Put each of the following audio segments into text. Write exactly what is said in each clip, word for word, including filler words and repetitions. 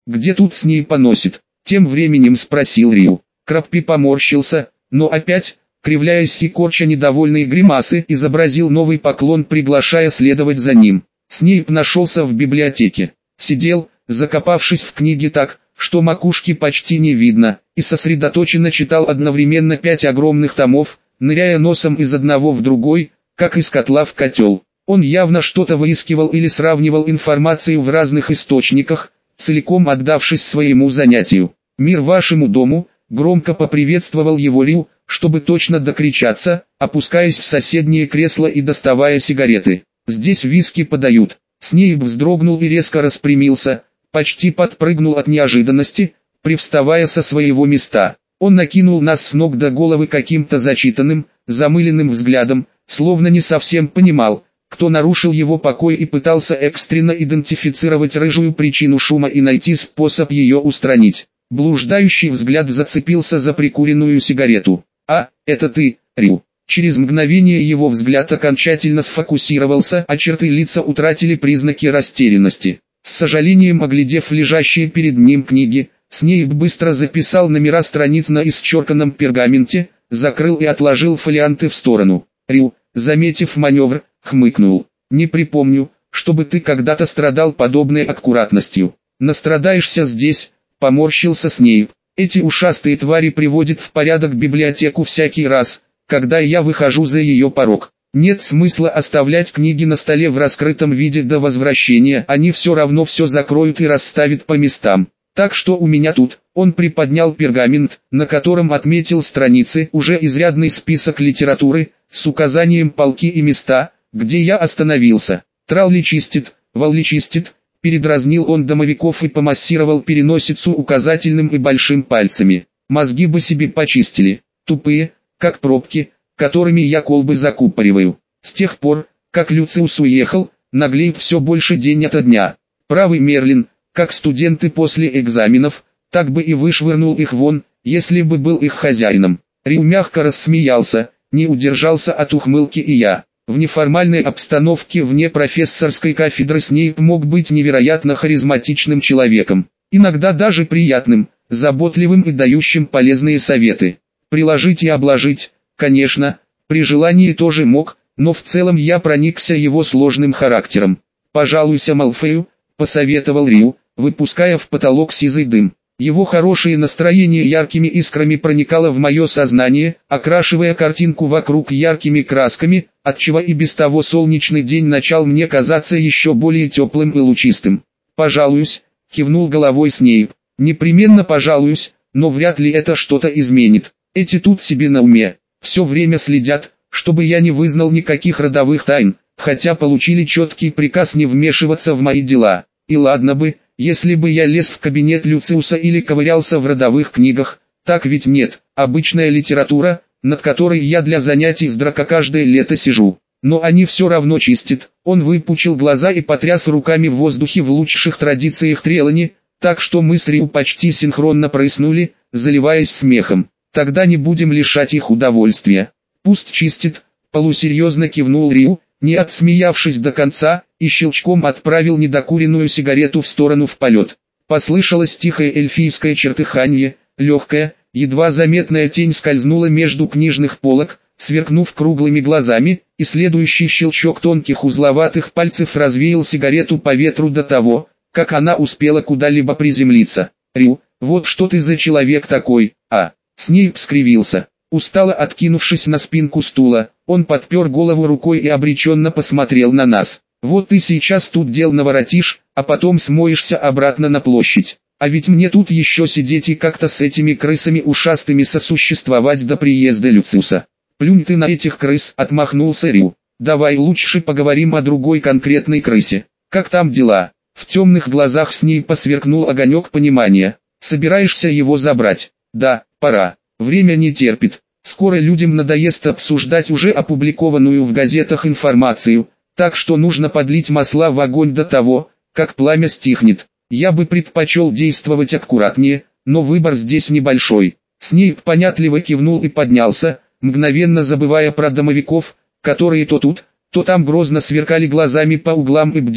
Где тут с ней поносит? Тем временем спросил Рю. Краппи поморщился, но опять, кривляясь и корча недовольные гримасы, изобразил новый поклон, приглашая следовать за ним. Снейп нашелся в библиотеке. Сидел, закопавшись в книге так, что макушки почти не видно, и сосредоточенно читал одновременно пять огромных томов, ныряя носом из одного в другой, как из котла в котел. Он явно что-то выискивал или сравнивал информацию в разных источниках, целиком отдавшись своему занятию. «Мир вашему дому», громко поприветствовал его Рю, чтобы точно докричаться, опускаясь в соседнее кресло и доставая сигареты. «Здесь виски подают». Снейп вздрогнул и резко распрямился, почти подпрыгнул от неожиданности, привставая со своего места. Он накинул нас с ног до головы каким-то зачитанным, замыленным взглядом, словно не совсем понимал, кто нарушил его покой, и пытался экстренно идентифицировать рыжую причину шума и найти способ ее устранить. Блуждающий взгляд зацепился за прикуренную сигарету. «А, это ты, Рю». Через мгновение его взгляд окончательно сфокусировался, а черты лица утратили признаки растерянности. С сожалением оглядев лежащие перед ним книги, Снейп быстро записал номера страниц на исчерканном пергаменте, закрыл и отложил фолианты в сторону. Рю, заметив маневр, хмыкнул. «Не припомню, чтобы ты когда-то страдал подобной аккуратностью. Настрадаешься здесь», — поморщился Снейп. «Эти ушастые твари приводят в порядок библиотеку всякий раз, когда я выхожу за ее порог. Нет смысла оставлять книги на столе в раскрытом виде до возвращения, они все равно все закроют и расставят по местам. Так что у меня тут». Он приподнял пергамент, на котором отметил страницы, уже изрядный список литературы, с указанием полки и места, где я остановился. «Тралли чистит, Валли чистит», передразнил он домовиков и помассировал переносицу указательным и большим пальцами. «Мозги бы себе почистили, тупые, как пробки, которыми я колбы закупориваю». С тех пор, как Люциус уехал, наглеет все больше день ото дня. Правый Мерлин, как студенты после экзаменов, так бы и вышвырнул их вон, если бы был их хозяином. Рю мягко рассмеялся, не удержался от ухмылки и я. В неформальной обстановке вне профессорской кафедры Снейп мог быть невероятно харизматичным человеком, иногда даже приятным, заботливым и дающим полезные советы. Приложить и обложить, конечно, при желании тоже мог, но в целом я проникся его сложным характером. «Пожалуйся Малфою», — посоветовал Рю, выпуская в потолок сизый дым. Его хорошее настроение яркими искрами проникало в мое сознание, окрашивая картинку вокруг яркими красками, отчего и без того солнечный день начал мне казаться еще более теплым и лучистым. «Пожалуюсь», — кивнул головой Снейп. «Непременно пожалуюсь, но вряд ли это что-то изменит. Эти тут себе на уме, все время следят, чтобы я не вызнал никаких родовых тайн, хотя получили четкий приказ не вмешиваться в мои дела. И ладно бы, если бы я лез в кабинет Люциуса или ковырялся в родовых книгах, так ведь нет, обычная литература, над которой я для занятий с драко каждое лето сижу. Но они все равно чистят». Он выпучил глаза и потряс руками в воздухе в лучших традициях Трелани, так что мы с Рю почти синхронно прыснули, заливаясь смехом. «Тогда не будем лишать их удовольствия». «Пусть чистит», — полусерьезно кивнул Рю, не отсмеявшись до конца, и щелчком отправил недокуренную сигарету в сторону в полет. Послышалось тихое эльфийское чертыханье, легкая, едва заметная тень скользнула между книжных полок, сверкнув круглыми глазами, и следующий щелчок тонких узловатых пальцев развеял сигарету по ветру до того, как она успела куда-либо приземлиться. «Рю, вот что ты за человек такой, а?» Снейп скривился. Устало откинувшись на спинку стула, он подпер голову рукой и обреченно посмотрел на нас. «Вот ты сейчас тут дел наворотишь, а потом смоешься обратно на площадь. А ведь мне тут еще сидеть и как-то с этими крысами ушастыми сосуществовать до приезда Люциуса». «Плюнь ты на этих крыс», — отмахнулся Рю. «Давай лучше поговорим о другой конкретной крысе. Как там дела?» В темных глазах Снейпа сверкнул огонек понимания. «Собираешься его забрать?» «Да, пора. Время не терпит. Скоро людям надоест обсуждать уже опубликованную в газетах информацию, так что нужно подлить масла в огонь до того, как пламя стихнет. Я бы предпочел действовать аккуратнее, но выбор здесь небольшой». Снейп понятливо кивнул и поднялся, мгновенно забывая про домовиков, которые то тут, то там грозно сверкали глазами по углам и бдели,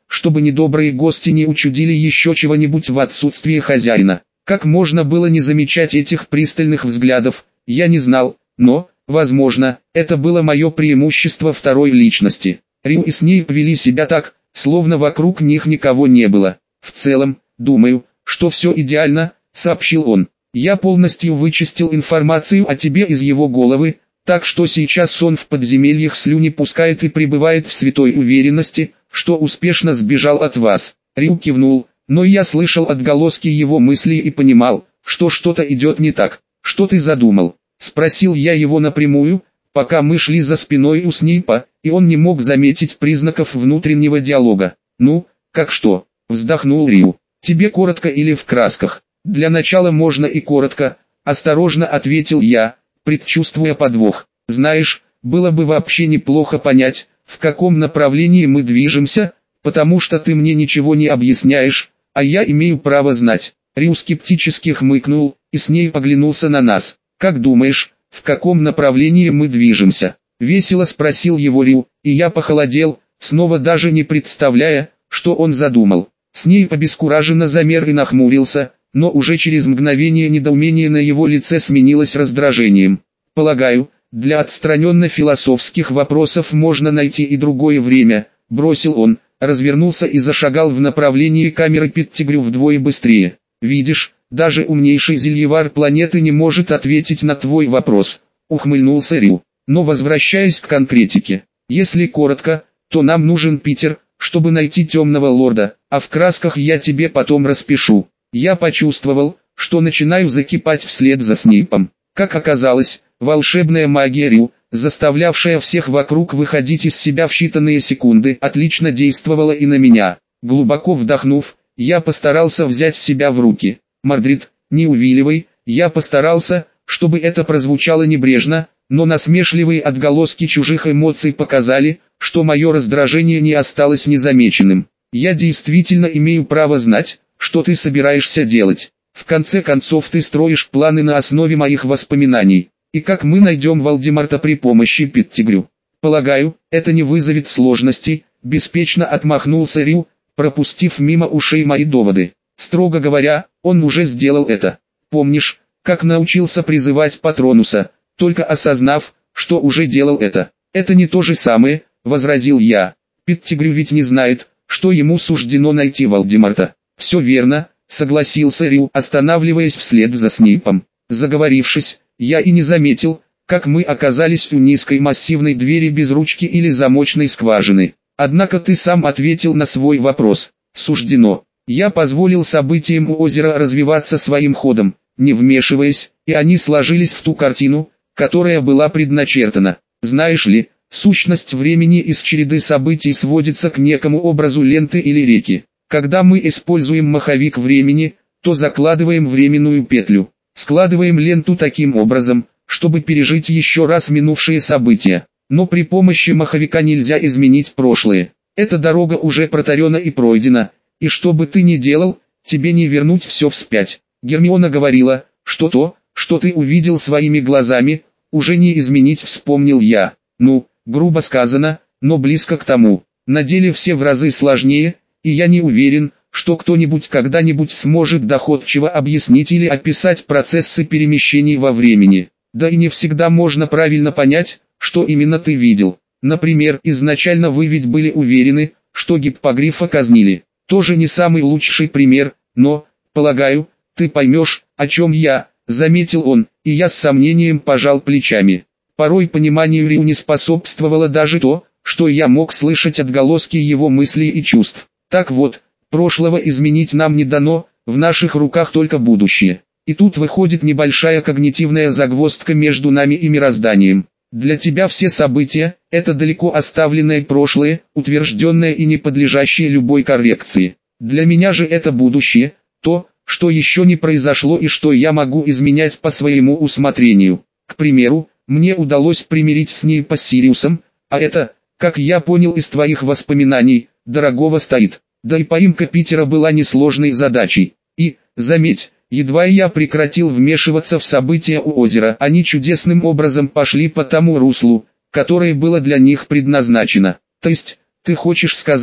чтобы недобрые гости не учудили еще чего-нибудь в отсутствие хозяина. Как можно было не замечать этих пристальных взглядов, я не знал, но, возможно, это было мое преимущество второй личности. Рю и Снейп вели себя так, словно вокруг них никого не было. «В целом, думаю, что все идеально», — сообщил он. «Я полностью вычистил информацию о тебе из его головы, так что сейчас он в подземельях слюни пускает и пребывает в святой уверенности, что успешно сбежал от вас». Рю кивнул, но я слышал отголоски его мыслей и понимал, что что-то идет не так. «Что ты задумал?» — спросил я его напрямую, пока мы шли за спиной у Снейпа, и он не мог заметить признаков внутреннего диалога. «Ну, как что?» — вздохнул Рю. «Тебе коротко или в красках?» «Для начала можно и коротко», — осторожно ответил я, предчувствуя подвох. «Знаешь, было бы вообще неплохо понять, в каком направлении мы движемся, потому что ты мне ничего не объясняешь, а я имею право знать». Рю скептически хмыкнул, и с ней поглянулся на нас. «Как думаешь, в каком направлении мы движемся?» — весело спросил его Рю, и я похолодел, снова даже не представляя, что он задумал. С ней обескураженно замер и нахмурился, но уже через мгновение недоумение на его лице сменилось раздражением. «Полагаю, для отстраненно-философских вопросов можно найти и другое время», — бросил он, развернулся и зашагал в направлении камеры Петтигрю вдвое быстрее. «Видишь, даже умнейший зельевар планеты не может ответить на твой вопрос», — ухмыльнулся Рю. «Но возвращаясь к конкретике, если коротко, то нам нужен Питер, чтобы найти темного лорда, а в красках я тебе потом распишу». Я почувствовал, что начинаю закипать вслед за Снейпом. Как оказалось, волшебная магия Рю, заставлявшая всех вокруг выходить из себя в считанные секунды, отлично действовала и на меня. Глубоко вдохнув, я постарался взять себя в руки. «Мордрид, не увиливай», я постарался, чтобы это прозвучало небрежно, но насмешливые отголоски чужих эмоций показали, что мое раздражение не осталось незамеченным. «Я действительно имею право знать, что ты собираешься делать. В конце концов ты строишь планы на основе моих воспоминаний. И как мы найдем Волдемарта при помощи Петтигрю? Полагаю, это не вызовет сложностей», — беспечно отмахнулся Рю, пропустив мимо ушей мои доводы. «Строго говоря, он уже сделал это. Помнишь, как научился призывать Патронуса, только осознав, что уже делал это?» «Это не то же самое», — возразил я. «Петтигрю ведь не знает, что ему суждено найти Волдемарта». «Все верно», — согласился Рю, останавливаясь вслед за Снейпом. Заговорившись, я и не заметил, как мы оказались у низкой массивной двери без ручки или замочной скважины. «Однако ты сам ответил на свой вопрос. Суждено. Я позволил событиям у озера развиваться своим ходом, не вмешиваясь, и они сложились в ту картину, которая была предначертана. Знаешь ли, сущность времени из череды событий сводится к некому образу ленты или реки. Когда мы используем маховик времени, то закладываем временную петлю, складываем ленту таким образом, чтобы пережить еще раз минувшие события. Но при помощи маховика нельзя изменить прошлое. Эта дорога уже протарена и пройдена, и что бы ты ни делал, тебе не вернуть все вспять. Гермиона говорила, что то, что ты увидел своими глазами, уже не изменить, вспомнил я. Ну, грубо сказано, но близко к тому. На деле все в разы сложнее, и я не уверен, что кто-нибудь когда-нибудь сможет доходчиво объяснить или описать процессы перемещений во времени. Да и не всегда можно правильно понять, что именно ты видел. Например, изначально вы ведь были уверены, что гиппогрифа казнили. Тоже не самый лучший пример, но, полагаю, ты поймешь, о чем я, заметил он, и я с сомнением пожал плечами. Порой пониманию Рю не способствовало даже то, что я мог слышать отголоски его мыслей и чувств. Так вот, прошлого изменить нам не дано, в наших руках только будущее. И тут выходит небольшая когнитивная загвоздка между нами и мирозданием. Для тебя все события – это далеко оставленное прошлое, утвержденное и не подлежащее любой коррекции. Для меня же это будущее, то, что еще не произошло и что я могу изменять по своему усмотрению. К примеру, мне удалось примирить Снейпа с Сириусом, а это, как я понял из твоих воспоминаний, дорогого стоит. Да и поимка Питера была несложной задачей. И, заметь, едва я прекратил вмешиваться в события у озера, они чудесным образом пошли по тому руслу, которое было для них предназначено. То есть, ты хочешь сказать,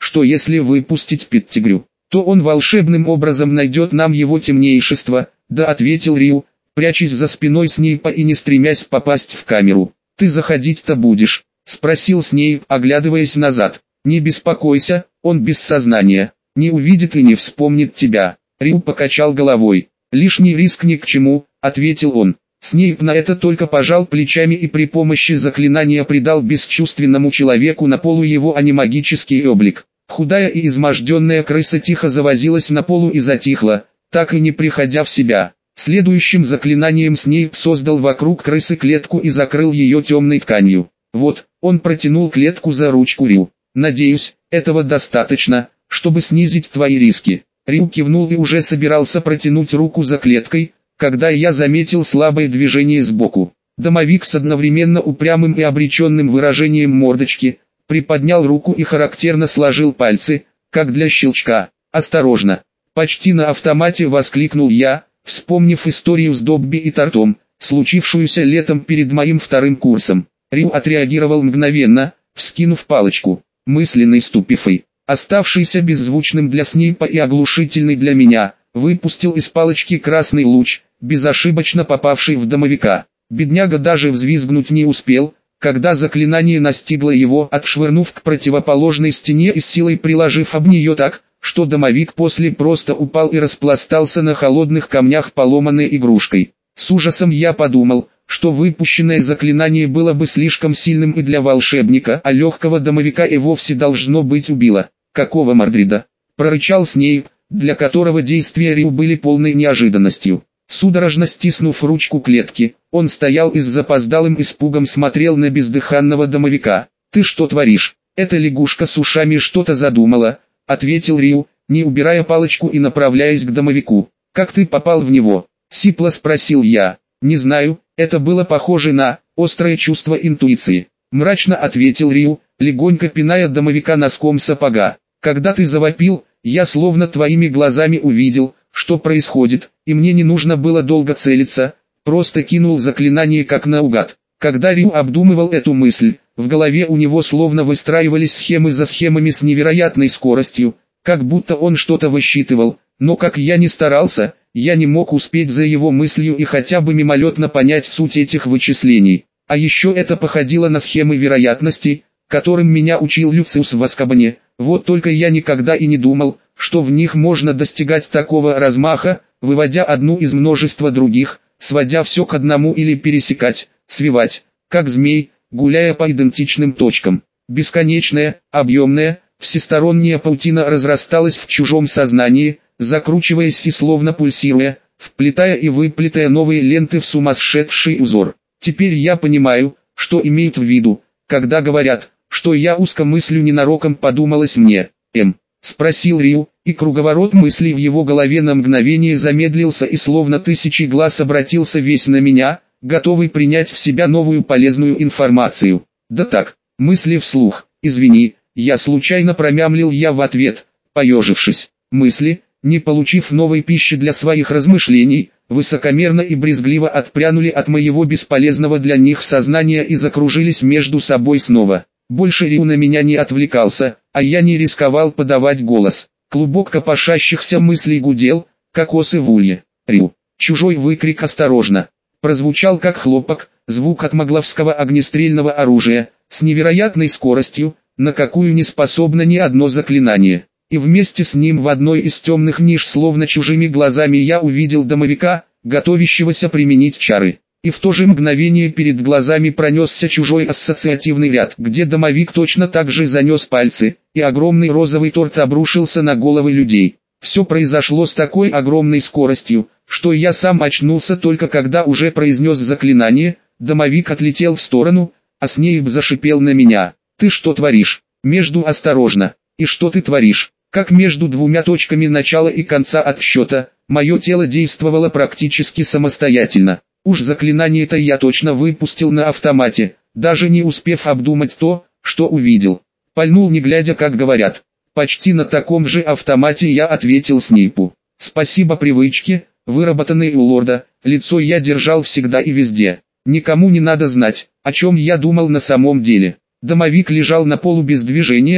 что если выпустить Петтигрю, то он волшебным образом найдет нам его темнейшество, да, ответил Рю, прячась за спиной Снейпа и не стремясь попасть в камеру. Ты заходить-то будешь? Спросил Снейп, оглядываясь назад. Не беспокойся, он без сознания, не увидит и не вспомнит тебя. Рю покачал головой. Лишний риск ни к чему, ответил он. Снейп на это только пожал плечами и при помощи заклинания придал бесчувственному человеку на полу его анимагический облик. Худая и изможденная крыса тихо завозилась на полу и затихла, так и не приходя в себя. Следующим заклинанием Снейп создал вокруг крысы клетку и закрыл ее темной тканью. Вот, он протянул клетку за ручку Рю. Надеюсь, этого достаточно, чтобы снизить твои риски. Рю кивнул и уже собирался протянуть руку за клеткой, когда я заметил слабое движение сбоку. Домовик с одновременно упрямым и обреченным выражением мордочки приподнял руку и характерно сложил пальцы, как для щелчка. «Осторожно!» Почти на автомате воскликнул я, вспомнив историю с Добби и Тортом, случившуюся летом перед моим вторым курсом. Рю отреагировал мгновенно, вскинув палочку. Мысленный ступифой, оставшийся беззвучным для Снейпа и оглушительный для меня, выпустил из палочки красный луч, безошибочно попавший в домовика. Бедняга даже взвизгнуть не успел, когда заклинание настигло его, отшвырнув к противоположной стене и с силой приложив об нее так, что домовик после просто упал и распластался на холодных камнях поломанной игрушкой. С ужасом я подумал, что выпущенное заклинание было бы слишком сильным и для волшебника, а легкого домовика и вовсе должно быть убило. «Какого Мордрида?» – прорычал Снейп, для которого действия Рю были полной неожиданностью. Судорожно стиснув ручку клетки, он стоял и с запоздалым испугом смотрел на бездыханного домовика. «Ты что творишь? Эта лягушка с ушами что-то задумала», — ответил Рю, не убирая палочку и направляясь к домовику. «Как ты попал в него?» — сипло спросил я. «Не знаю, это было похоже на острое чувство интуиции», — мрачно ответил Рю, легонько пиная домовика носком сапога. «Когда ты завопил, я словно твоими глазами увидел, что происходит, и мне не нужно было долго целиться, просто кинул заклинание как наугад». Когда Рю обдумывал эту мысль, в голове у него словно выстраивались схемы за схемами с невероятной скоростью, как будто он что-то высчитывал, но как я ни старался, я не мог успеть за его мыслью и хотя бы мимолетно понять суть этих вычислений. А еще это походило на схемы вероятностей, которым меня учил Люциус в Азкабане. Вот только я никогда и не думал, что в них можно достигать такого размаха, выводя одну из множества других, сводя все к одному или пересекать, свивать, как змей, гуляя по идентичным точкам. Бесконечная, объемная, всесторонняя паутина разрасталась в чужом сознании, закручиваясь и словно пульсируя, вплетая и выплетая новые ленты в сумасшедший узор. Теперь я понимаю, что имеют в виду, когда говорят, что я узко мыслю, ненароком подумалось мне. М. Спросил Рю, и круговорот мыслей в его голове на мгновение замедлился и словно тысячи глаз обратился весь на меня, готовый принять в себя новую полезную информацию. Да так, мысли вслух, извини, я случайно промямлил я в ответ, поежившись. Мысли, не получив новой пищи для своих размышлений, высокомерно и брезгливо отпрянули от моего бесполезного для них сознания и закружились между собой снова. Больше Рю на меня не отвлекался, а я не рисковал подавать голос. Клубок копошащихся мыслей гудел, как осы в улье. Рю. Чужой выкрик «Осторожно!» прозвучал как хлопок, звук от могловского огнестрельного оружия, с невероятной скоростью, на какую не способно ни одно заклинание. И вместе с ним в одной из темных ниш словно чужими глазами я увидел домовика, готовящегося применить чары. И в то же мгновение перед глазами пронесся чужой ассоциативный ряд, где домовик точно так же занес пальцы, и огромный розовый торт обрушился на головы людей. Все произошло с такой огромной скоростью, что я сам очнулся только когда уже произнес заклинание, домовик отлетел в сторону, а Снейп зашипел на меня. «Ты что творишь? Между осторожно! И что ты творишь?» Как между двумя точками начала и конца отсчета, мое тело действовало практически самостоятельно. Уж заклинание-то я точно выпустил на автомате, даже не успев обдумать то, что увидел. Пальнул не глядя, как говорят. Почти на таком же автомате я ответил Снейпу. Спасибо привычке, выработанной у лорда, лицо я держал всегда и везде. Никому не надо знать, о чем я думал на самом деле. Домовик лежал на полу без движения,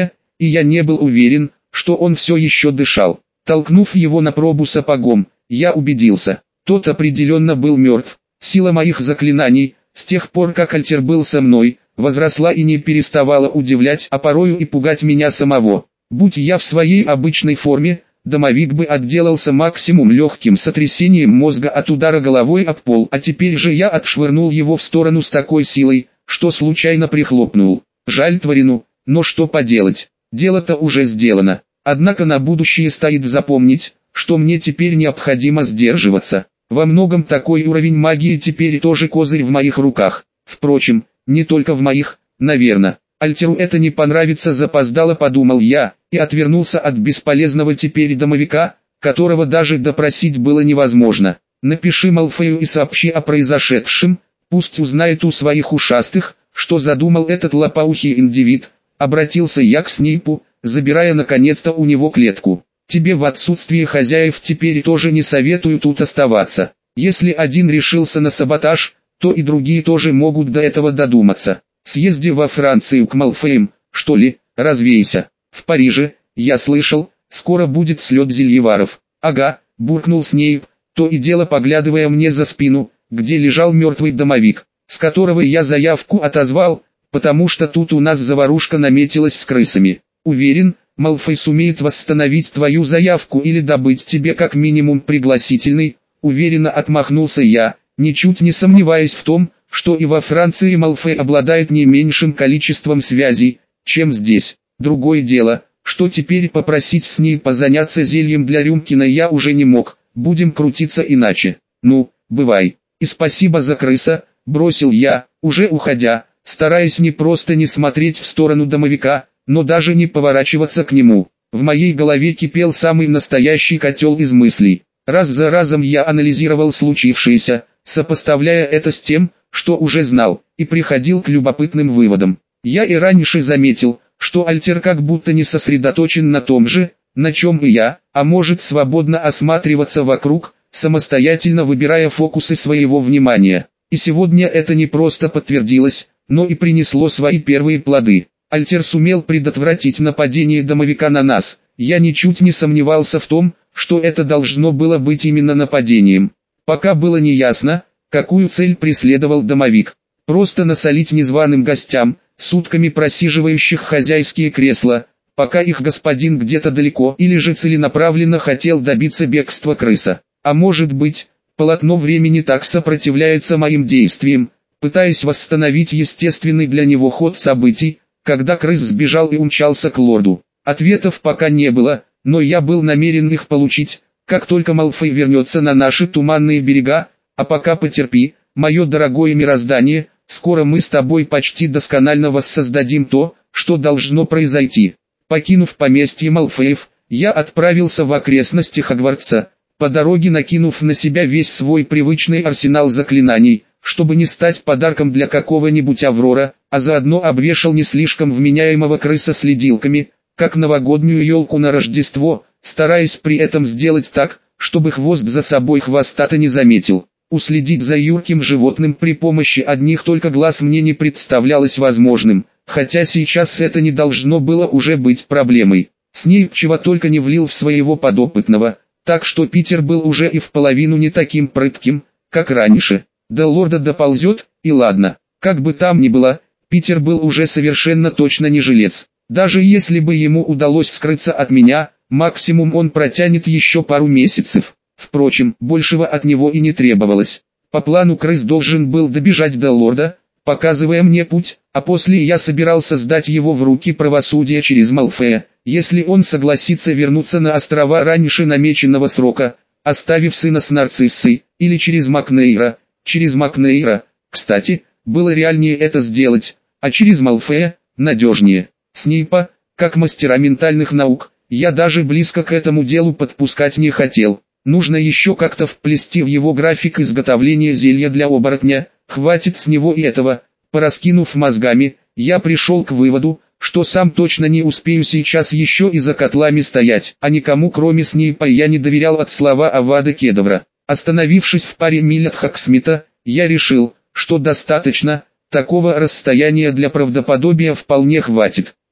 и я не был уверен, что он все еще дышал. Толкнув его на пробу сапогом, я убедился, тот определенно был мертв. Сила моих заклинаний, с тех пор как Альтер был со мной, возросла и не переставала удивлять, а порою и пугать меня самого. Будь я в своей обычной форме, домовик бы отделался максимум легким сотрясением мозга от удара головой об пол, а теперь же я отшвырнул его в сторону с такой силой, что случайно прихлопнул. Жаль тварину, но что поделать, дело-то уже сделано. Однако на будущее стоит запомнить, что мне теперь необходимо сдерживаться. Во многом такой уровень магии теперь тоже козырь в моих руках. Впрочем, не только в моих, наверное. Альтеру это не понравится, запоздало подумал я, и отвернулся от бесполезного теперь домовика, которого даже допросить было невозможно. Напиши Малфою и сообщи о произошедшем, пусть узнает у своих ушастых, что задумал этот лопоухий индивид. Обратился я к Снейпу, забирая наконец-то у него клетку. Тебе в отсутствие хозяев теперь тоже не советую тут оставаться. Если один решился на саботаж, то и другие тоже могут до этого додуматься. Съезди во Францию к Малфеям, что ли, развейся. В Париже, я слышал, скоро будет слет зельеваров. Ага, буркнул Снейп, то и дело поглядывая мне за спину, где лежал мертвый домовик, с которого я заявку отозвал, потому что тут у нас заварушка наметилась с крысами. Уверен, Малфой сумеет восстановить твою заявку или добыть тебе как минимум пригласительный, уверенно отмахнулся я, ничуть не сомневаясь в том, что и во Франции Малфой обладает не меньшим количеством связей, чем здесь. Другое дело, что теперь попросить с ней позаняться зельем для Рюмкина я уже не мог, будем крутиться иначе. Ну, бывай. И спасибо за крыса, бросил я, уже уходя, стараясь не просто не смотреть в сторону домовика, но даже не поворачиваться к нему. В моей голове кипел самый настоящий котел из мыслей. Раз за разом я анализировал случившееся, сопоставляя это с тем, что уже знал, и приходил к любопытным выводам. Я и раньше заметил, что Альтер как будто не сосредоточен на том же, на чем и я, а может свободно осматриваться вокруг, самостоятельно выбирая фокусы своего внимания. И сегодня это не просто подтвердилось, но и принесло свои первые плоды. Альтер сумел предотвратить нападение домовика на нас. Я ничуть не сомневался в том, что это должно было быть именно нападением. Пока было неясно, какую цель преследовал домовик. Просто насолить незваным гостям, сутками просиживающих хозяйские кресла, пока их господин где-то далеко, или же целенаправленно хотел добиться бегства крыса. А может быть, полотно времени так сопротивляется моим действиям, пытаясь восстановить естественный для него ход событий, когда крыс сбежал и умчался к лорду. Ответов пока не было, но я был намерен их получить, как только Малфой вернется на наши туманные берега, а пока потерпи, мое дорогое мироздание, скоро мы с тобой почти досконально воссоздадим то, что должно произойти. Покинув поместье Малфоев, я отправился в окрестности Хогвартса, по дороге накинув на себя весь свой привычный арсенал заклинаний, чтобы не стать подарком для какого-нибудь Аврора, а заодно обвешал не слишком вменяемого крыса следилками, как новогоднюю елку на Рождество, стараясь при этом сделать так, чтобы хвост за собой хвоста-то не заметил. Уследить за юрким животным при помощи одних только глаз мне не представлялось возможным, хотя сейчас это не должно было уже быть проблемой. Снейп чего только не влил в своего подопытного, так что Питер был уже и в половину не таким прытким, как раньше. До лорда доползет, и ладно, как бы там ни было, Питер был уже совершенно точно не жилец. Даже если бы ему удалось скрыться от меня, максимум он протянет еще пару месяцев. Впрочем, большего от него и не требовалось. По плану крыс должен был добежать до лорда, показывая мне путь, а после я собирался сдать его в руки правосудия через Малфея, если он согласится вернуться на острова раньше намеченного срока, оставив сына с Нарциссой, или через Макнейра. Через Макнейра, кстати, было реальнее это сделать, а через Малфея – надежнее. Снейпа, как мастера ментальных наук, я даже близко к этому делу подпускать не хотел. Нужно еще как-то вплести в его график изготовления зелья для оборотня, хватит с него и этого. Пораскинув мозгами, я пришел к выводу, что сам точно не успею сейчас еще и за котлами стоять, а никому кроме Снейпа я не доверял от слова Авада Кедавра. Остановившись в паре миль от Хоксмита, я решил, что достаточно, такого расстояния для правдоподобия вполне хватит.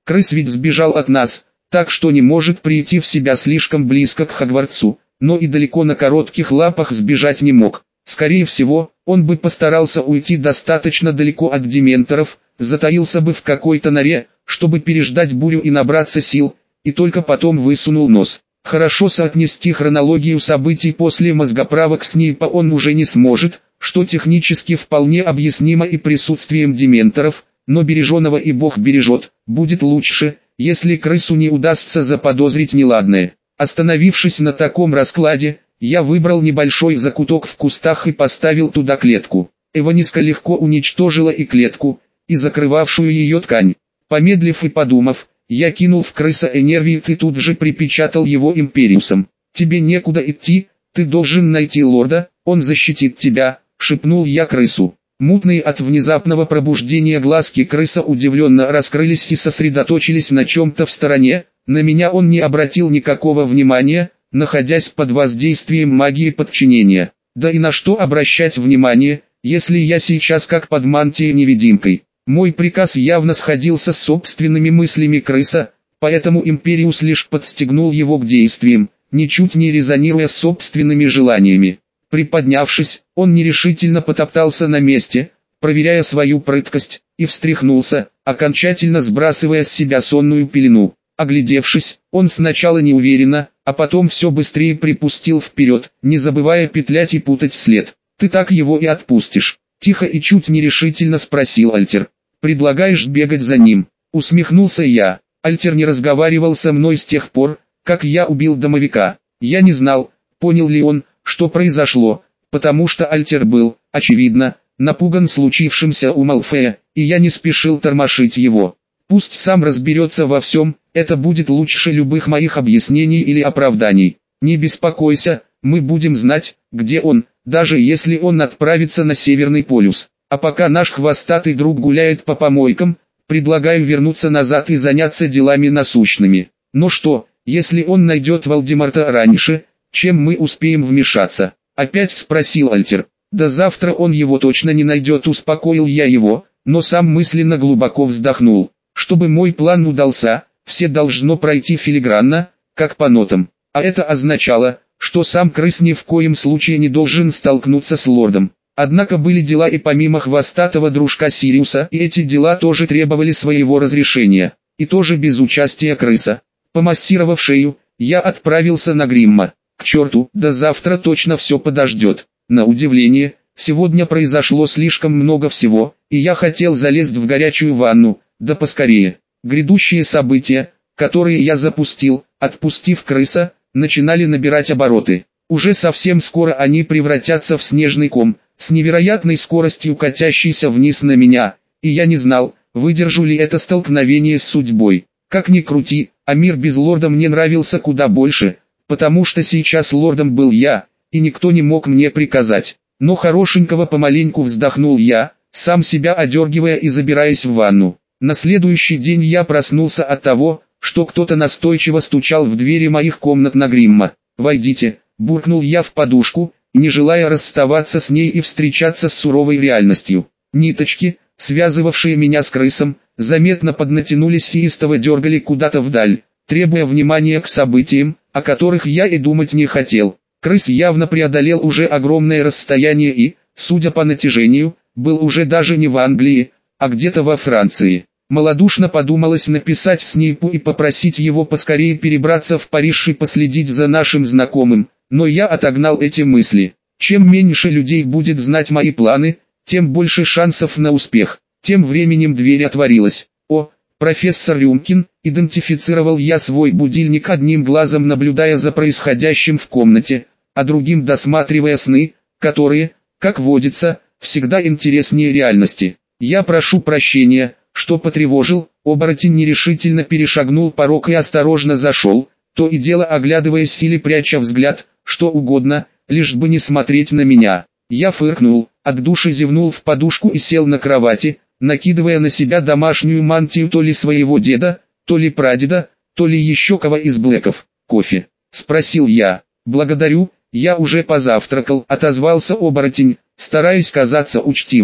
Крыс ведь сбежал от нас, так что не может прийти в себя слишком близко к Хогвартсу, но и далеко на коротких лапах сбежать не мог. Скорее всего, он бы постарался уйти достаточно далеко от дементоров, затаился бы в какой-то норе, чтобы переждать бурю и набраться сил, и только потом высунул нос. Хорошо соотнести хронологию событий после мозгоправок Снейпа он уже не сможет, что технически вполне объяснимо и присутствием дементоров, но береженого и Бог бережет, будет лучше, если крысу не удастся заподозрить неладное. Остановившись на таком раскладе, я выбрал небольшой закуток в кустах и поставил туда клетку. Эваниска легко уничтожила и клетку, и закрывавшую ее ткань. Помедлив и подумав, я кинул в крыса энергию и тут же припечатал его империусом. «Тебе некуда идти, ты должен найти лорда, он защитит тебя», — шепнул я крысу. Мутные от внезапного пробуждения глазки крыса удивленно раскрылись и сосредоточились на чем-то в стороне. На меня он не обратил никакого внимания, находясь под воздействием магии подчинения. Да и на что обращать внимание, если я сейчас как под мантией-невидимкой. Мой приказ явно сходился с собственными мыслями крыса, поэтому Империус лишь подстегнул его к действиям, ничуть не резонируя с собственными желаниями. Приподнявшись, он нерешительно потоптался на месте, проверяя свою прыткость, и встряхнулся, окончательно сбрасывая с себя сонную пелену. Оглядевшись, он сначала неуверенно, а потом все быстрее припустил вперед, не забывая петлять и путать след. «Ты так его и отпустишь?» — тихо и чуть нерешительно спросил Альтер. «Предлагаешь бегать за ним?» — усмехнулся я. Альтер не разговаривал со мной с тех пор, как я убил домовика. Я не знал, понял ли он, что произошло, потому что Альтер был, очевидно, напуган случившимся у Малфоя, и я не спешил тормошить его. Пусть сам разберется во всем, это будет лучше любых моих объяснений или оправданий. Не беспокойся, мы будем знать, где он, даже если он отправится на Северный полюс. А пока наш хвостатый друг гуляет по помойкам, предлагаю вернуться назад и заняться делами насущными. Но что, если он найдет Волдеморта раньше, чем мы успеем вмешаться? Опять спросил Альтер. Да завтра он его точно не найдет, успокоил я его, но сам мысленно глубоко вздохнул. Чтобы мой план удался, все должно пройти филигранно, как по нотам. А это означало, что сам крыс ни в коем случае не должен столкнуться с лордом. Однако были дела и помимо хвостатого дружка Сириуса, и эти дела тоже требовали своего разрешения, и тоже без участия крыса. Помассировав шею, я отправился на Гримма. К черту, да завтра точно все подождет. На удивление, сегодня произошло слишком много всего, и я хотел залезть в горячую ванну, да поскорее. Грядущие события, которые я запустил, отпустив крыса, начинали набирать обороты. Уже совсем скоро они превратятся в снежный ком, с невероятной скоростью катящийся вниз на меня, и я не знал, выдержу ли это столкновение с судьбой. Как ни крути, а мир без лорда мне нравился куда больше, потому что сейчас лордом был я, и никто не мог мне приказать. Но хорошенького помаленьку вздохнул я, сам себя одергивая и забираясь в ванну. На следующий день я проснулся от того, что кто-то настойчиво стучал в двери моих комнат на Гримма. «Войдите», — буркнул я в подушку, не желая расставаться с ней и встречаться с суровой реальностью. Ниточки, связывавшие меня с крысом, заметно поднатянулись и истово дергали куда-то вдаль, требуя внимания к событиям, о которых я и думать не хотел. Крыс явно преодолел уже огромное расстояние и, судя по натяжению, был уже даже не в Англии, а где-то во Франции. Малодушно подумалось написать Снейпу и попросить его поскорее перебраться в Париж и последить за нашим знакомым, но я отогнал эти мысли. Чем меньше людей будет знать мои планы, тем больше шансов на успех. Тем временем дверь отворилась. «О, профессор Рюмкин», идентифицировал я свой будильник, одним глазом наблюдая за происходящим в комнате, а другим досматривая сны, которые, как водится, всегда интереснее реальности. «Я прошу прощения, что потревожил», оборотень нерешительно перешагнул порог и осторожно зашел, то и дело оглядываясь или пряча взгляд, что угодно, лишь бы не смотреть на меня. Я фыркнул, от души зевнул в подушку и сел на кровати, накидывая на себя домашнюю мантию то ли своего деда, то ли прадеда, то ли еще кого из Блэков. «Кофе?» — спросил я. «Благодарю, я уже позавтракал», — отозвался оборотень, стараясь казаться учтивым.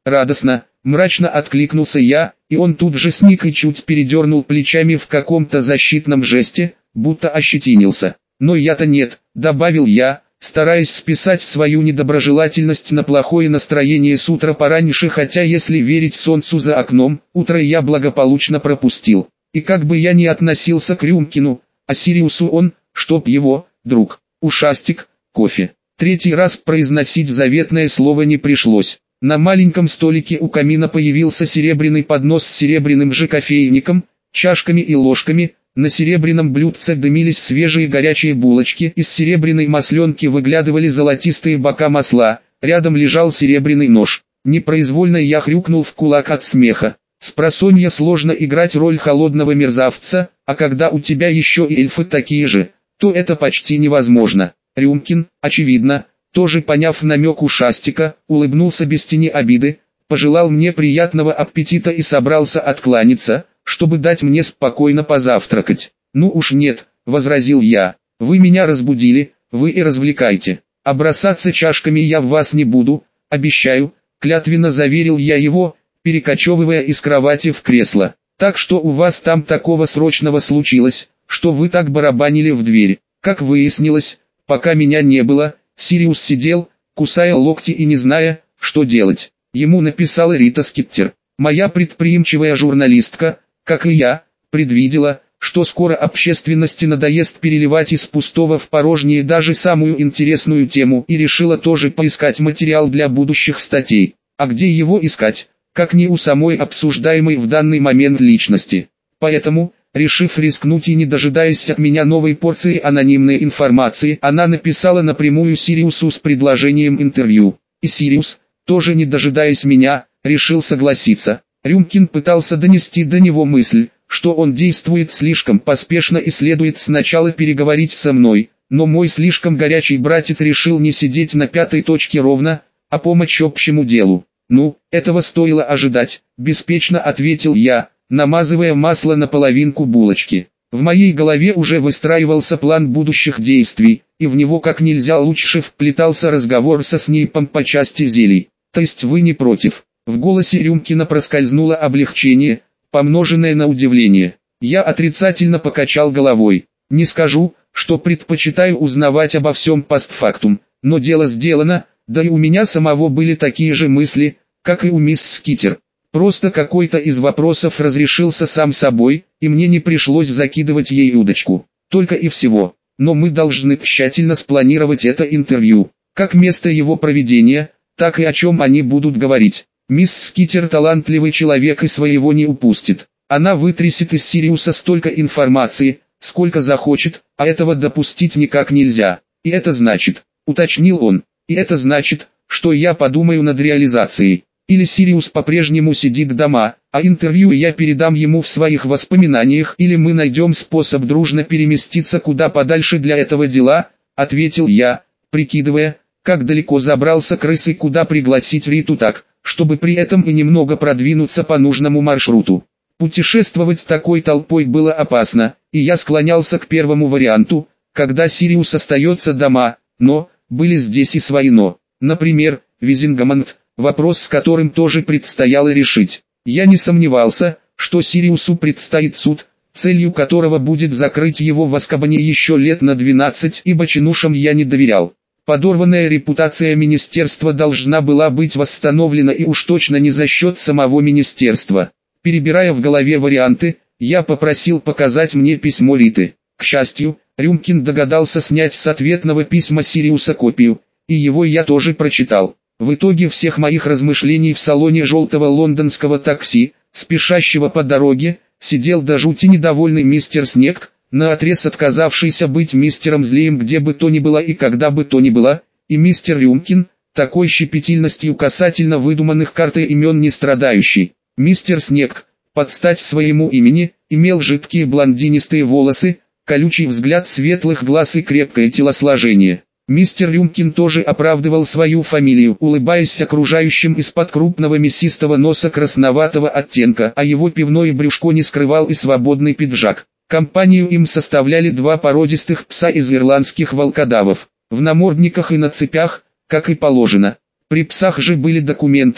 Радостно, мрачно откликнулся я, и он тут же сник и чуть передернул плечами в каком-то защитном жесте, будто ощетинился. Но я-то нет, добавил я, стараясь списать свою недоброжелательность на плохое настроение с утра пораньше, хотя если верить солнцу за окном, утро я благополучно пропустил. И как бы я ни относился к Рюмкину, а Сириусу он, чтоб его, друг, ушастик, кофе. Третий раз произносить заветное слово не пришлось. На маленьком столике у камина появился серебряный поднос с серебряным же кофейником, чашками и ложками. На серебряном блюдце дымились свежие горячие булочки, из серебряной масленки выглядывали золотистые бока масла, рядом лежал серебряный нож. Непроизвольно я хрюкнул в кулак от смеха. Спросонья сложно играть роль холодного мерзавца, а когда у тебя еще и эльфы такие же, то это почти невозможно. Рюмкин, очевидно, тоже поняв намек ушастика, улыбнулся без тени обиды, пожелал мне приятного аппетита и собрался откланяться, чтобы дать мне спокойно позавтракать. «Ну уж нет», — возразил я, — «вы меня разбудили, вы и развлекайте. А бросаться чашками я в вас не буду, обещаю», — клятвенно заверил я его, перекочевывая из кровати в кресло. «Так что у вас там такого срочного случилось, что вы так барабанили в дверь?» Как выяснилось, пока меня не было, Сириус сидел, кусая локти и не зная, что делать. Ему написала Рита Скиттер. Моя предприимчивая журналистка, как и я, предвидела, что скоро общественности надоест переливать из пустого в порожнее даже самую интересную тему, и решила тоже поискать материал для будущих статей. А где его искать, как не у самой обсуждаемой в данный момент личности? Поэтому, решив рискнуть и не дожидаясь от меня новой порции анонимной информации, она написала напрямую Сириусу с предложением интервью. И Сириус, тоже не дожидаясь меня, решил согласиться. Рюмкин пытался донести до него мысль, что он действует слишком поспешно и следует сначала переговорить со мной, но мой слишком горячий братец решил не сидеть на пятой точке ровно, а помочь общему делу. «Ну, этого стоило ожидать», – беспечно ответил я, намазывая масло на половинку булочки. В моей голове уже выстраивался план будущих действий, и в него как нельзя лучше вплетался разговор со Снейпом по части зелий. «То есть вы не против?» В голосе Рюмкина проскользнуло облегчение, помноженное на удивление. Я отрицательно покачал головой. «Не скажу, что предпочитаю узнавать обо всем постфактум, но дело сделано, да и у меня самого были такие же мысли, как и у мисс Скиттер. Просто какой-то из вопросов разрешился сам собой, и мне не пришлось закидывать ей удочку. Только и всего. Но мы должны тщательно спланировать это интервью, как место его проведения, так и о чем они будут говорить. Мисс Скиттер талантливый человек и своего не упустит. Она вытрясет из Сириуса столько информации, сколько захочет, а этого допустить никак нельзя. И это значит, уточнил он, и это значит, что я подумаю над реализацией. Или Сириус по-прежнему сидит дома, а интервью я передам ему в своих воспоминаниях, или мы найдем способ дружно переместиться куда подальше для этого дела, ответил я, прикидывая, как далеко забрался крыс и куда пригласить Риту так, чтобы при этом и немного продвинуться по нужному маршруту. Путешествовать такой толпой было опасно, и я склонялся к первому варианту, когда Сириус остается дома, но, были здесь и свои «но». Например, Визингамонт, вопрос с которым тоже предстояло решить. Я не сомневался, что Сириусу предстоит суд, целью которого будет закрыть его в Азкабане еще лет на двенадцать, ибо чинушам я не доверял. Подорванная репутация министерства должна была быть восстановлена и уж точно не за счет самого министерства. Перебирая в голове варианты, я попросил показать мне письмо Риты. К счастью, Рюмкин догадался снять с ответного письма Сириуса копию, и его я тоже прочитал. В итоге всех моих размышлений в салоне желтого лондонского такси, спешащего по дороге, сидел до жути недовольный мистер Снег, наотрез отказавшийся быть мистером Злеем где бы то ни было и когда бы то ни было, и мистер Рюмкин, такой щепетильностью касательно выдуманных карт и имен не страдающий. Мистер Снег, под стать своему имени, имел жидкие блондинистые волосы, колючий взгляд светлых глаз и крепкое телосложение. Мистер Рюмкин тоже оправдывал свою фамилию, улыбаясь окружающим из-под крупного мясистого носа красноватого оттенка, а его пивное брюшко не скрывал и свободный пиджак. Компанию им составляли два породистых пса из ирландских волкодавов, в намордниках и на цепях, как и положено. При псах же были документы,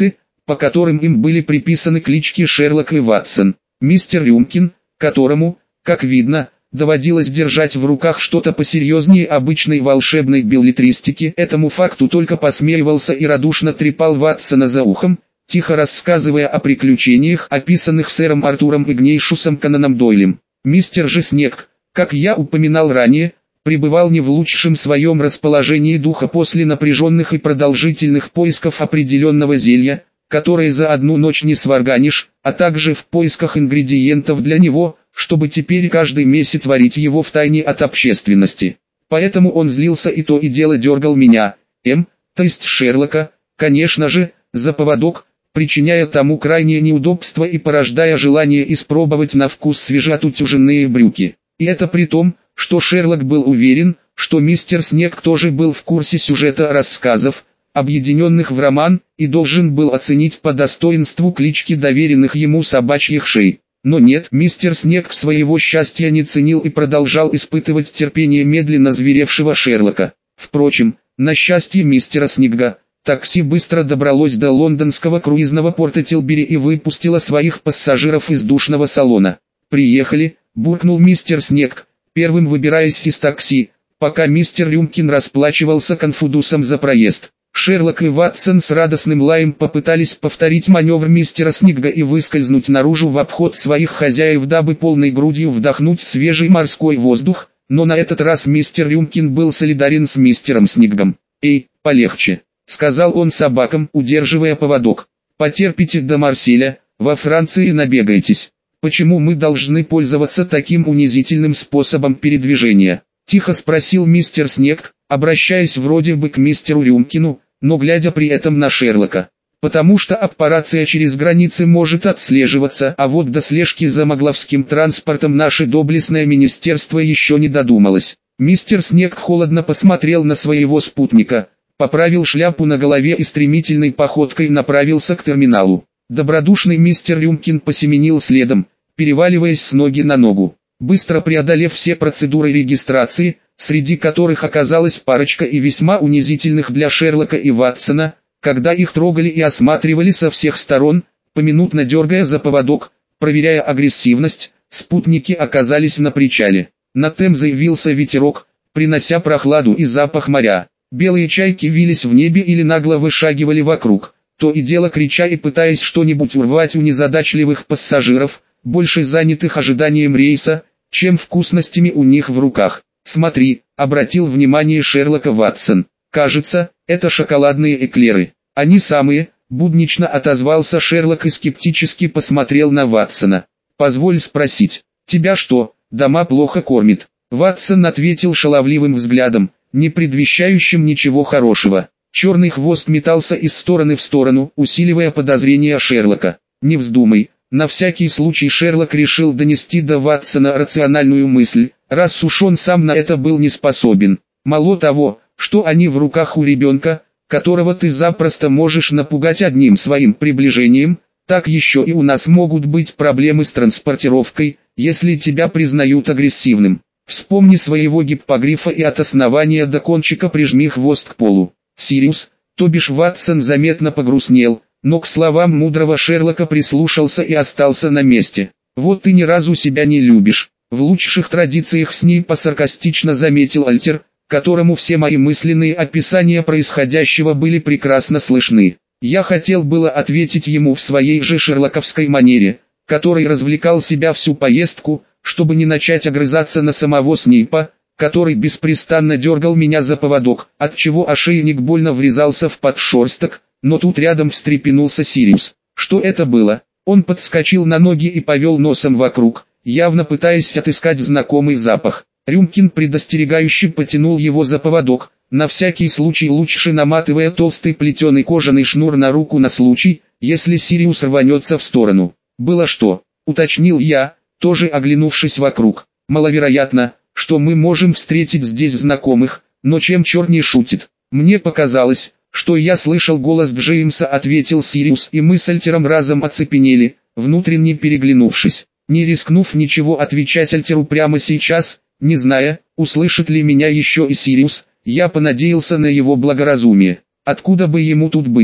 по которым им были приписаны клички Шерлок и Ватсон. Мистер Рюмкин, которому, как видно, доводилось держать в руках что-то посерьезнее обычной волшебной беллетристики, этому факту только посмеивался и радушно трепал Ватсона за ухом, тихо рассказывая о приключениях, описанных сэром Артуром Игнейшусом Конаном Дойлем. Мистер же Снегг, как я упоминал ранее, пребывал не в лучшем своем расположении духа после напряженных и продолжительных поисков определенного зелья, которое за одну ночь не сварганишь, а также в поисках ингредиентов для него, чтобы теперь каждый месяц варить его втайне от общественности. Поэтому он злился и то и дело дергал меня, М, то есть Шерлока, конечно же, за поводок, причиняя тому крайнее неудобство и порождая желание испробовать на вкус свежеотутюженные брюки. И это при том, что Шерлок был уверен, что мистер Снегг тоже был в курсе сюжета рассказов, объединенных в роман, и должен был оценить по достоинству клички доверенных ему собачьих шей. Но нет, мистер Снегг своего счастья не ценил и продолжал испытывать терпение медленно зверевшего Шерлока. Впрочем, на счастье мистера Снегга, такси быстро добралось до лондонского круизного порта Тилбери и выпустило своих пассажиров из душного салона. «Приехали», — буркнул мистер Снегг, первым выбираясь из такси, пока мистер Рюмкин расплачивался конфудусом за проезд. Шерлок и Ватсон с радостным лаем попытались повторить маневр мистера Снегга и выскользнуть наружу в обход своих хозяев, дабы полной грудью вдохнуть свежий морской воздух, но на этот раз мистер Рюмкин был солидарен с мистером Снеггом. «Эй, полегче», — сказал он собакам, удерживая поводок. «Потерпите до Марселя, во Франции набегаетесь. Почему мы должны пользоваться таким унизительным способом передвижения?» — тихо спросил мистер Снегг, обращаясь вроде бы к мистеру Рюмкину, но глядя при этом на Шерлока. «Потому что операция через границы может отслеживаться, а вот до слежки за могловским транспортом наше доблестное министерство еще не додумалось». Мистер Снегг холодно посмотрел на своего спутника, поправил шляпу на голове и стремительной походкой направился к терминалу. Добродушный мистер Рюмкин посеменил следом, переваливаясь с ноги на ногу. Быстро преодолев все процедуры регистрации, среди которых оказалась парочка и весьма унизительных для Шерлока и Ватсона, когда их трогали и осматривали со всех сторон, поминутно дергая за поводок, проверяя агрессивность, спутники оказались на причале. На Темзе явился ветерок, принося прохладу и запах моря. Белые чайки вились в небе или нагло вышагивали вокруг, то и дело крича и пытаясь что-нибудь урвать у незадачливых пассажиров, больше занятых ожиданием рейса, чем вкусностями у них в руках. «Смотри», — обратил внимание Шерлока Ватсон, — «кажется, это шоколадные эклеры». «Они самые», — буднично отозвался Шерлок и скептически посмотрел на Ватсона. «Позволь спросить, тебя что, дома плохо кормит?» Ватсон ответил шаловливым взглядом, не предвещающим ничего хорошего. Черный хвост метался из стороны в сторону, усиливая подозрения Шерлока. «Не вздумай». На всякий случай Шерлок решил донести до Ватсона рациональную мысль, раз уж он сам на это был не способен. Мало того, что они в руках у ребенка, которого ты запросто можешь напугать одним своим приближением, так еще и у нас могут быть проблемы с транспортировкой, если тебя признают агрессивным. Вспомни своего гиппогрифа и от основания до кончика прижми хвост к полу. Сириус, то бишь Ватсон, заметно погрустнел, но к словам мудрого Шерлока прислушался и остался на месте. «Вот ты ни разу себя не любишь», — в лучших традициях Снейпа саркастично заметил Альтер, которому все мои мысленные описания происходящего были прекрасно слышны. Я хотел было ответить ему в своей же шерлоковской манере, который развлекал себя всю поездку, чтобы не начать огрызаться на самого Снейпа, который беспрестанно дергал меня за поводок, отчего ошейник больно врезался в подшерсток, но тут рядом встрепенулся Сириус. Что это было? Он подскочил на ноги и повел носом вокруг, явно пытаясь отыскать знакомый запах. Рюмкин предостерегающе потянул его за поводок, на всякий случай лучше наматывая толстый плетеный кожаный шнур на руку на случай, если Сириус рванется в сторону. «Было что?» — уточнил я, тоже оглянувшись вокруг. «Маловероятно, что мы можем встретить здесь знакомых, но чем черт не шутит. Мне показалось, что я слышал голос Джеймса», — ответил Сириус, и мы с Альтером разом оцепенели, внутренне переглянувшись. Не рискнув ничего отвечать Альтеру прямо сейчас, не зная, услышит ли меня еще и Сириус, я понадеялся на его благоразумие. Откуда бы ему тут быть?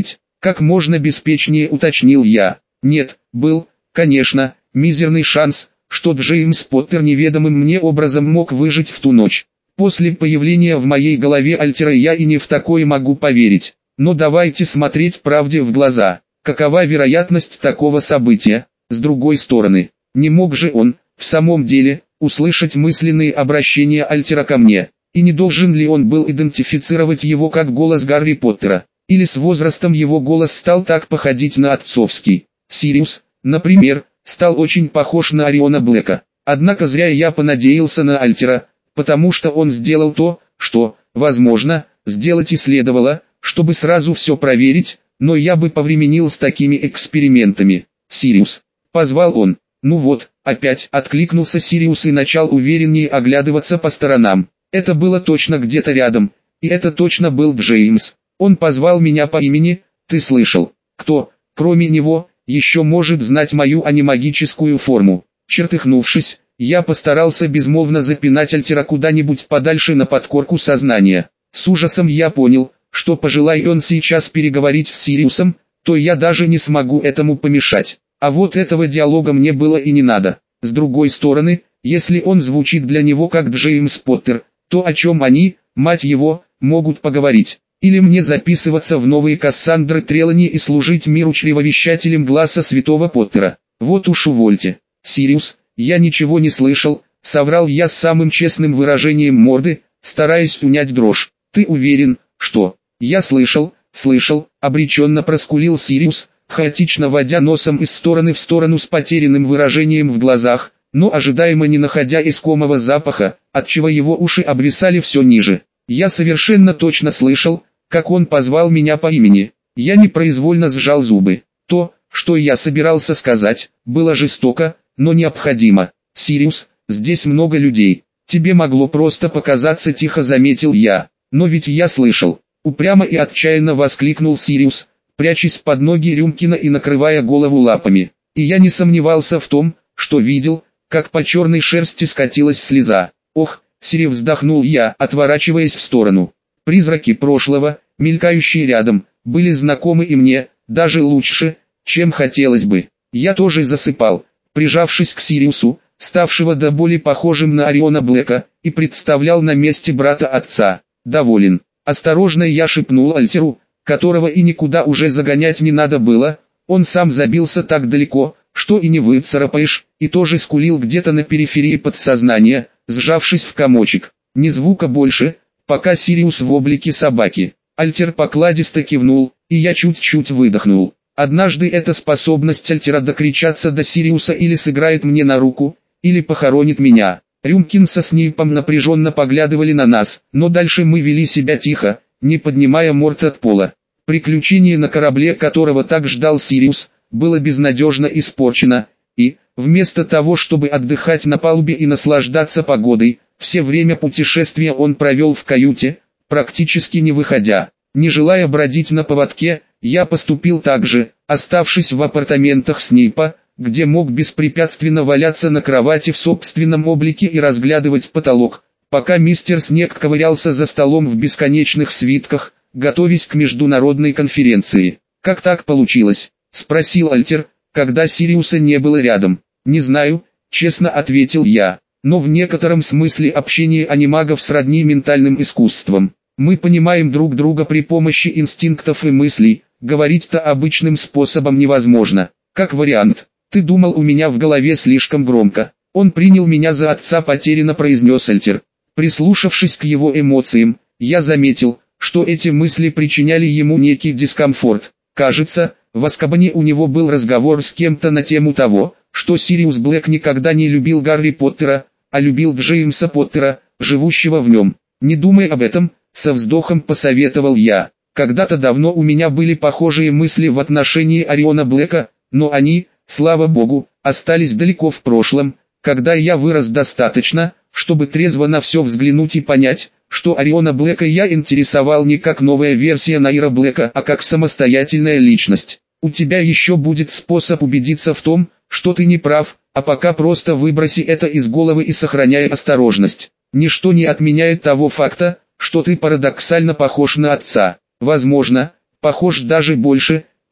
Как можно беспечнее уточнил я. Нет, был, конечно, мизерный шанс, что Джеймс Поттер неведомым мне образом мог выжить в ту ночь. После появления в моей голове Альтера я и не в такое могу поверить. Но давайте смотреть правде в глаза. Какова вероятность такого события? С другой стороны, не мог же он, в самом деле, услышать мысленные обращения Альтера ко мне? И не должен ли он был идентифицировать его как голос Гарри Поттера? Или с возрастом его голос стал так походить на отцовский? Сириус, например, стал очень похож на Ориона Блэка. Однако зря я понадеялся на Альтера, потому что он сделал то, что, возможно, сделать и следовало, чтобы сразу все проверить, но я бы повременил с такими экспериментами. «Сириус», — позвал он. «Ну вот», — опять откликнулся Сириус и начал увереннее оглядываться по сторонам. Это было точно где-то рядом, и это точно был Джеймс. Он позвал меня по имени. Ты слышал? Кто, кроме него, еще может знать мою анимагическую форму? Чертыхнувшись, я постарался безмолвно запинать Альтера куда-нибудь подальше на подкорку сознания. С ужасом я понял, что пожелай он сейчас переговорить с Сириусом, то я даже не смогу этому помешать. А вот этого диалога мне было и не надо. С другой стороны, если он звучит для него как Джеймс Поттер, то о чем они, мать его, могут поговорить? Или мне записываться в новые Кассандры Трелани и служить миру чревовещателем глаза святого Поттера? Вот уж увольте. Сириус, я ничего не слышал, соврал я с самым честным выражением морды, стараясь унять дрожь. Ты уверен, что? Я слышал, слышал, обреченно проскулил Сириус, хаотично водя носом из стороны в сторону с потерянным выражением в глазах, но ожидаемо не находя искомого запаха, отчего его уши обвисали все ниже. Я совершенно точно слышал, как он позвал меня по имени. Я непроизвольно сжал зубы. То, что я собирался сказать, было жестоко, но необходимо. «Сириус, здесь много людей. Тебе могло просто показаться», — тихо заметил я. «Но ведь я слышал». Упрямо и отчаянно воскликнул Сириус, прячась под ноги Рюмкина и накрывая голову лапами. И я не сомневался в том, что видел, как по черной шерсти скатилась слеза. «Ох!» — Сири, вздохнул я, отворачиваясь в сторону. Призраки прошлого, мелькающие рядом, были знакомы и мне, даже лучше, чем хотелось бы. Я тоже засыпал, прижавшись к Сириусу, ставшего до боли похожим на Ориона Блэка, и представлял на месте брата отца. «Доволен». Осторожно я шепнул Альтеру, которого и никуда уже загонять не надо было. Он сам забился так далеко, что и не выцарапаешь, и тоже скулил где-то на периферии подсознания, сжавшись в комочек. Ни звука больше, пока Сириус в облике собаки. Альтер покладисто кивнул, и я чуть-чуть выдохнул. Однажды эта способность Альтера докричаться до Сириуса или сыграет мне на руку, или похоронит меня. Рюмкин со Снейпом напряженно поглядывали на нас, но дальше мы вели себя тихо, не поднимая морд от пола. Приключение на корабле, которого так ждал Сириус, было безнадежно испорчено, и, вместо того чтобы отдыхать на палубе и наслаждаться погодой, все время путешествия он провел в каюте, практически не выходя. Не желая бродить на поводке, я поступил так же, оставшись в апартаментах Снейпа, где мог беспрепятственно валяться на кровати в собственном облике и разглядывать потолок, пока мистер Снег ковырялся за столом в бесконечных свитках, готовясь к международной конференции. «Как так получилось?» — спросил Альтер, когда Сириуса не было рядом. «Не знаю», — честно ответил я, «но в некотором смысле общение анимагов сродни ментальным искусствам. Мы понимаем друг друга при помощи инстинктов и мыслей, говорить-то обычным способом невозможно. Как вариант. Ты думал, у меня в голове слишком громко. Он принял меня за отца», — потерянно произнес Альтер. Прислушавшись к его эмоциям, я заметил, что эти мысли причиняли ему некий дискомфорт. Кажется, в Азкабане у него был разговор с кем-то на тему того, что Сириус Блэк никогда не любил Гарри Поттера, а любил Джеймса Поттера, живущего в нем. «Не думай об этом», — со вздохом посоветовал я. «Когда-то давно у меня были похожие мысли в отношении Ориона Блэка, но они, слава богу, остались далеко в прошлом, когда я вырос достаточно, чтобы трезво на все взглянуть и понять, что Ориона Блэка я интересовал не как новая версия Найра Блэка, а как самостоятельная личность. У тебя еще будет способ убедиться в том, что ты не прав, а пока просто выброси это из головы и сохраняй осторожность. Ничто не отменяет того факта, что ты парадоксально похож на отца. Возможно, похож даже больше,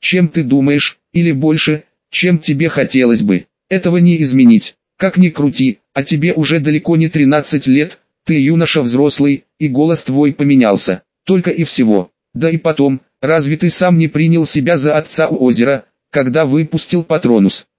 чем ты думаешь, или больше, чем тебе хотелось бы. Этого не изменить. Как ни крути, а тебе уже далеко не тринадцать лет, ты юноша взрослый, и голос твой поменялся. Только и всего. Да и потом, разве ты сам не принял себя за отца у озера, когда выпустил Патронус?